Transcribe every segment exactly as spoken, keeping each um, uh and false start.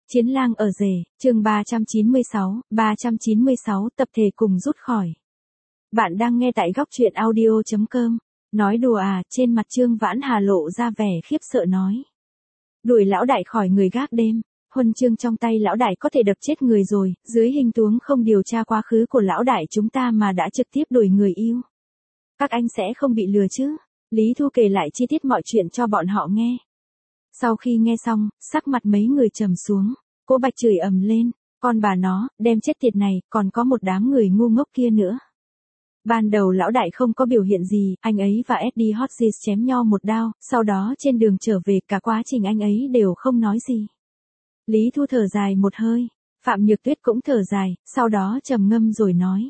Chiến lang ở rể, chương ba trăm chín mươi sáu, ba trăm chín mươi sáu tập thể cùng rút khỏi. Bạn đang nghe tại góc truyện audio chấm com. Nói đùa à, trên mặt Trương Vãn Hà lộ ra vẻ khiếp sợ nói. Đuổi lão đại khỏi người gác đêm, huân chương trong tay lão đại có thể đập chết người rồi, dưới hình tướng không điều tra quá khứ của lão đại chúng ta mà đã trực tiếp đuổi người yêu. Các anh sẽ không bị lừa chứ? Lý Thu kể lại chi tiết mọi chuyện cho bọn họ nghe. Sau khi nghe xong, sắc mặt mấy người trầm xuống, cô Bạch chửi ầm lên, con bà nó, đem chết tiệt này, còn có một đám người ngu ngốc kia nữa. Ban đầu lão đại không có biểu hiện gì, anh ấy và Eddie Hodges chém nhau một đao, sau đó trên đường trở về cả quá trình anh ấy đều không nói gì. Lý Thu thở dài một hơi, Phạm Nhược Tuyết cũng thở dài, sau đó trầm ngâm rồi nói.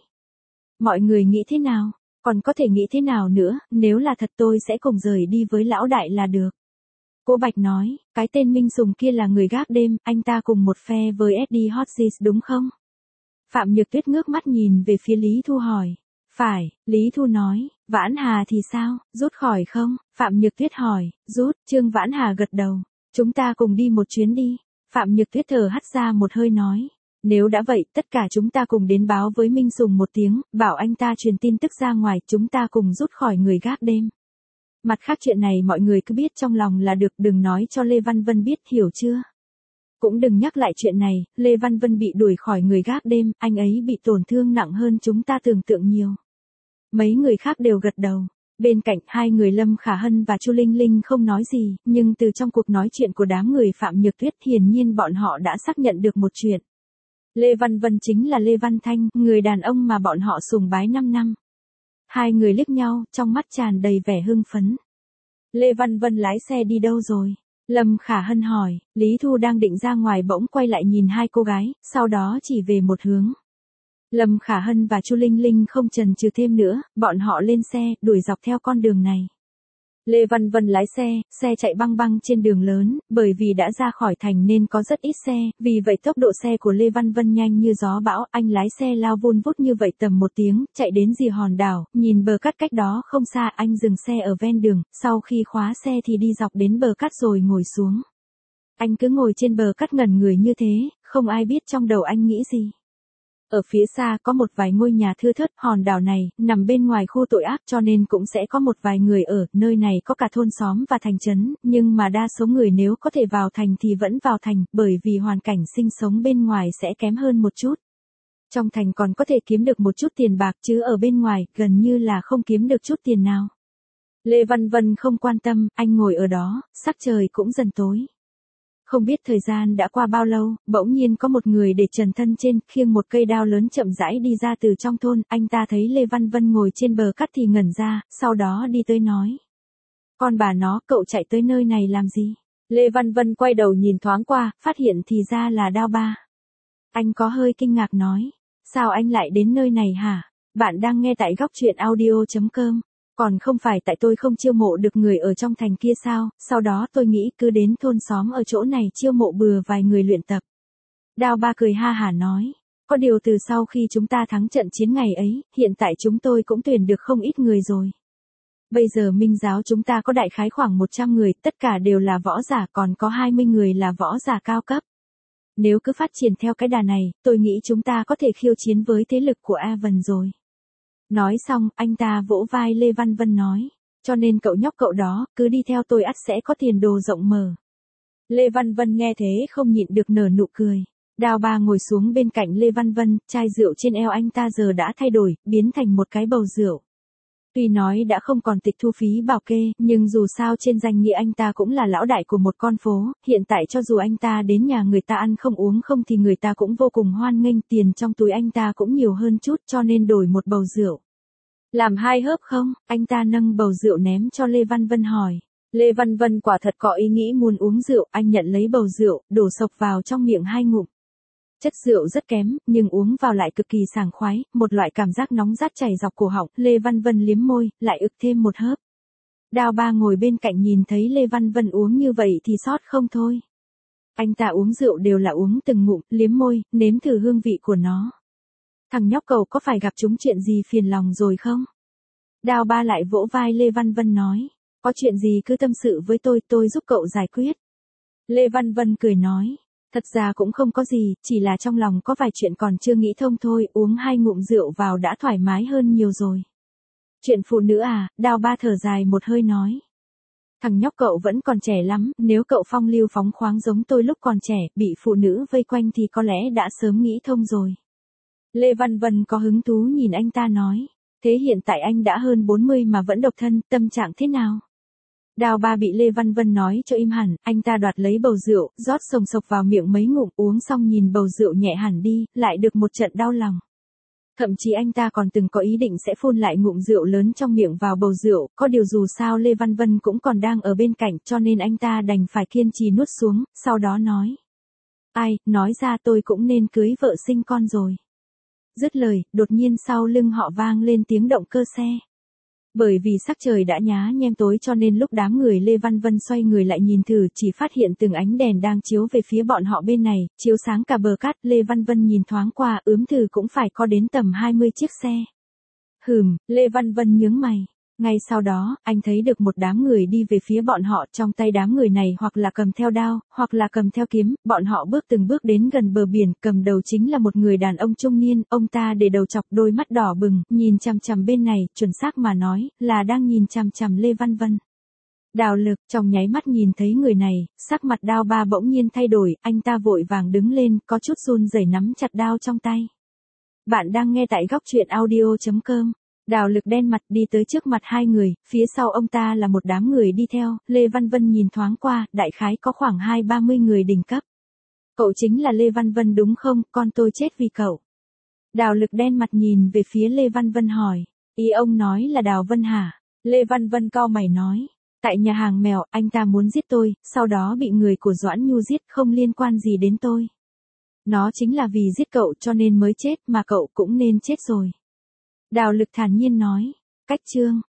Mọi người nghĩ thế nào? Còn có thể nghĩ thế nào nữa, nếu là thật tôi sẽ cùng rời đi với lão đại là được. Cô Bạch nói, cái tên Minh Sùng kia là người gác đêm, anh ta cùng một phe với Eddie Hodges đúng không? Phạm Nhược Tuyết ngước mắt nhìn về phía Lý Thu hỏi. Phải, Lý Thu nói, Vãn Hà thì sao, rút khỏi không? Phạm Nhược Tuyết hỏi, rút, Trương Vãn Hà gật đầu. Chúng ta cùng đi một chuyến đi. Phạm Nhược Tuyết thở hắt ra một hơi nói. Nếu đã vậy, tất cả chúng ta cùng đến báo với Minh Sùng một tiếng, bảo anh ta truyền tin tức ra ngoài, chúng ta cùng rút khỏi người gác đêm. Mặt khác chuyện này mọi người cứ biết trong lòng là được, đừng nói cho Lê Văn Vân biết, hiểu chưa? Cũng đừng nhắc lại chuyện này, Lê Văn Vân bị đuổi khỏi người gác đêm, anh ấy bị tổn thương nặng hơn chúng ta tưởng tượng nhiều. Mấy người khác đều gật đầu. Bên cạnh hai người Lâm Khả Hân và Chu Linh Linh không nói gì, nhưng từ trong cuộc nói chuyện của đám người Phạm Nhược Tuyết hiển nhiên bọn họ đã xác nhận được một chuyện. Lê Văn Vân chính là Lê Văn Thanh, người đàn ông mà bọn họ sùng bái năm năm. Hai người liếc nhau, trong mắt tràn đầy vẻ hưng phấn. Lê Văn Vân lái xe đi đâu rồi? Lâm Khả Hân hỏi, Lý Thu đang định ra ngoài bỗng quay lại nhìn hai cô gái, sau đó chỉ về một hướng. Lâm Khả Hân và Chu Linh Linh không chần chừ thêm nữa, bọn họ lên xe, đuổi dọc theo con đường này. Lê Văn Vân lái xe, xe chạy băng băng trên đường lớn, bởi vì đã ra khỏi thành nên có rất ít xe, vì vậy tốc độ xe của Lê Văn Vân nhanh như gió bão, anh lái xe lao vun vút như vậy tầm một tiếng, chạy đến rìa hòn đảo, nhìn bờ cát cách đó không xa, anh dừng xe ở ven đường, sau khi khóa xe thì đi dọc đến bờ cát rồi ngồi xuống. Anh cứ ngồi trên bờ cát ngẩn người như thế, không ai biết trong đầu anh nghĩ gì. Ở phía xa có một vài ngôi nhà thưa thớt, hòn đảo này, nằm bên ngoài khu tội ác cho nên cũng sẽ có một vài người ở, nơi này có cả thôn xóm và thành trấn, nhưng mà đa số người nếu có thể vào thành thì vẫn vào thành, bởi vì hoàn cảnh sinh sống bên ngoài sẽ kém hơn một chút. Trong thành còn có thể kiếm được một chút tiền bạc chứ ở bên ngoài, gần như là không kiếm được chút tiền nào. Lê Văn Vân không quan tâm, anh ngồi ở đó, sắc trời cũng dần tối. Không biết thời gian đã qua bao lâu, bỗng nhiên có một người để trần thân trên, khiêng một cây đao lớn chậm rãi đi ra từ trong thôn, anh ta thấy Lê Văn Vân ngồi trên bờ cát thì ngẩn ra, sau đó đi tới nói. Con bà nó, cậu chạy tới nơi này làm gì? Lê Văn Vân quay đầu nhìn thoáng qua, phát hiện thì ra là Đao Ba. Anh có hơi kinh ngạc nói, sao anh lại đến nơi này hả? Bạn đang nghe tại góc truyện audio chấm com. Còn không phải tại tôi không chiêu mộ được người ở trong thành kia sao, sau đó tôi nghĩ cứ đến thôn xóm ở chỗ này chiêu mộ bừa vài người luyện tập. Đao Ba cười ha hả nói, có điều từ sau khi chúng ta thắng trận chiến ngày ấy, hiện tại chúng tôi cũng tuyển được không ít người rồi. Bây giờ Minh giáo chúng ta có đại khái khoảng một trăm người, tất cả đều là võ giả, còn có hai mươi người là võ giả cao cấp. Nếu cứ phát triển theo cái đà này, tôi nghĩ chúng ta có thể khiêu chiến với thế lực của Avon rồi. Nói xong, anh ta vỗ vai Lê Văn Vân nói, cho nên cậu nhóc cậu đó, cứ đi theo tôi ắt sẽ có tiền đồ rộng mở. Lê Văn Vân nghe thế không nhịn được nở nụ cười. Đao Ba ngồi xuống bên cạnh Lê Văn Vân, chai rượu trên eo anh ta giờ đã thay đổi, biến thành một cái bầu rượu. Tuy nói đã không còn tịch thu phí bảo kê, nhưng dù sao trên danh nghĩa anh ta cũng là lão đại của một con phố, hiện tại cho dù anh ta đến nhà người ta ăn không uống không thì người ta cũng vô cùng hoan nghênh, tiền trong túi anh ta cũng nhiều hơn chút cho nên đổi một bầu rượu. Làm hai hớp không? Anh ta nâng bầu rượu ném cho Lê Văn Vân hỏi. Lê Văn Vân quả thật có ý nghĩ muốn uống rượu, anh nhận lấy bầu rượu, đổ sộc vào trong miệng hai ngụm. Chất rượu rất kém, nhưng uống vào lại cực kỳ sảng khoái, một loại cảm giác nóng rát chảy dọc cổ họng, Lê Văn Vân liếm môi, lại ực thêm một hớp. Đao Ba ngồi bên cạnh nhìn thấy Lê Văn Vân uống như vậy thì sót không thôi. Anh ta uống rượu đều là uống từng ngụm, liếm môi, nếm thử hương vị của nó. Thằng nhóc cậu có phải gặp chúng chuyện gì phiền lòng rồi không? Đao Ba lại vỗ vai Lê Văn Vân nói, có chuyện gì cứ tâm sự với tôi, tôi giúp cậu giải quyết. Lê Văn Vân cười nói, Thật ra cũng không có gì, chỉ là trong lòng có vài chuyện còn chưa nghĩ thông thôi, uống hai ngụm rượu vào đã thoải mái hơn nhiều rồi. Chuyện phụ nữ à, Đào Ba thở dài một hơi nói. Thằng nhóc cậu vẫn còn trẻ lắm, nếu cậu phong lưu phóng khoáng giống tôi lúc còn trẻ, bị phụ nữ vây quanh thì có lẽ đã sớm nghĩ thông rồi. Lê Văn Vân có hứng thú nhìn anh ta nói. Thế hiện tại anh đã hơn bốn mươi mà vẫn độc thân, tâm trạng thế nào? Đào Ba bị Lê Văn Vân nói cho im hẳn, anh ta đoạt lấy bầu rượu, rót sồng sộc vào miệng mấy ngụm, uống xong nhìn bầu rượu nhẹ hẳn đi, lại được một trận đau lòng. Thậm chí anh ta còn từng có ý định sẽ phun lại ngụm rượu lớn trong miệng vào bầu rượu, có điều dù sao Lê Văn Vân cũng còn đang ở bên cạnh cho nên anh ta đành phải kiên trì nuốt xuống, sau đó nói. Ai, nói ra tôi cũng nên cưới vợ sinh con rồi. Dứt lời, đột nhiên sau lưng họ vang lên tiếng động cơ xe. Bởi vì sắc trời đã nhá nhem tối cho nên lúc đám người Lê Văn Vân xoay người lại nhìn thử chỉ phát hiện từng ánh đèn đang chiếu về phía bọn họ bên này, chiếu sáng cả bờ cát. Lê Văn Vân nhìn thoáng qua, ướm thử cũng phải có đến tầm hai mươi chiếc xe. Hừm, Lê Văn Vân nhướng mày. Ngay sau đó, anh thấy được một đám người đi về phía bọn họ, trong tay đám người này hoặc là cầm theo đao, hoặc là cầm theo kiếm, bọn họ bước từng bước đến gần bờ biển, cầm đầu chính là một người đàn ông trung niên, ông ta để đầu chọc, đôi mắt đỏ bừng, nhìn chằm chằm bên này, chuẩn xác mà nói, là đang nhìn chằm chằm Lê Văn Vân. Đào Lực, trong nháy mắt nhìn thấy người này, sắc mặt Đào Ba bỗng nhiên thay đổi, anh ta vội vàng đứng lên, có chút run rẩy nắm chặt đao trong tay. Bạn đang nghe tại góc truyện audio chấm com. Đào Lực đen mặt đi tới trước mặt hai người, phía sau ông ta là một đám người đi theo, Lê Văn Vân nhìn thoáng qua, đại khái có khoảng hai ba mươi người đỉnh cấp. Cậu chính là Lê Văn Vân đúng không, con tôi chết vì cậu. Đào Lực đen mặt nhìn về phía Lê Văn Vân hỏi, ý ông nói là Đào Vân hả? Lê Văn Vân cau mày nói, tại nhà hàng mèo, anh ta muốn giết tôi, sau đó bị người của Doãn Nhu giết, không liên quan gì đến tôi. Nó chính là vì giết cậu cho nên mới chết, mà cậu cũng nên chết rồi. Đào Lực thản nhiên nói, cách chương.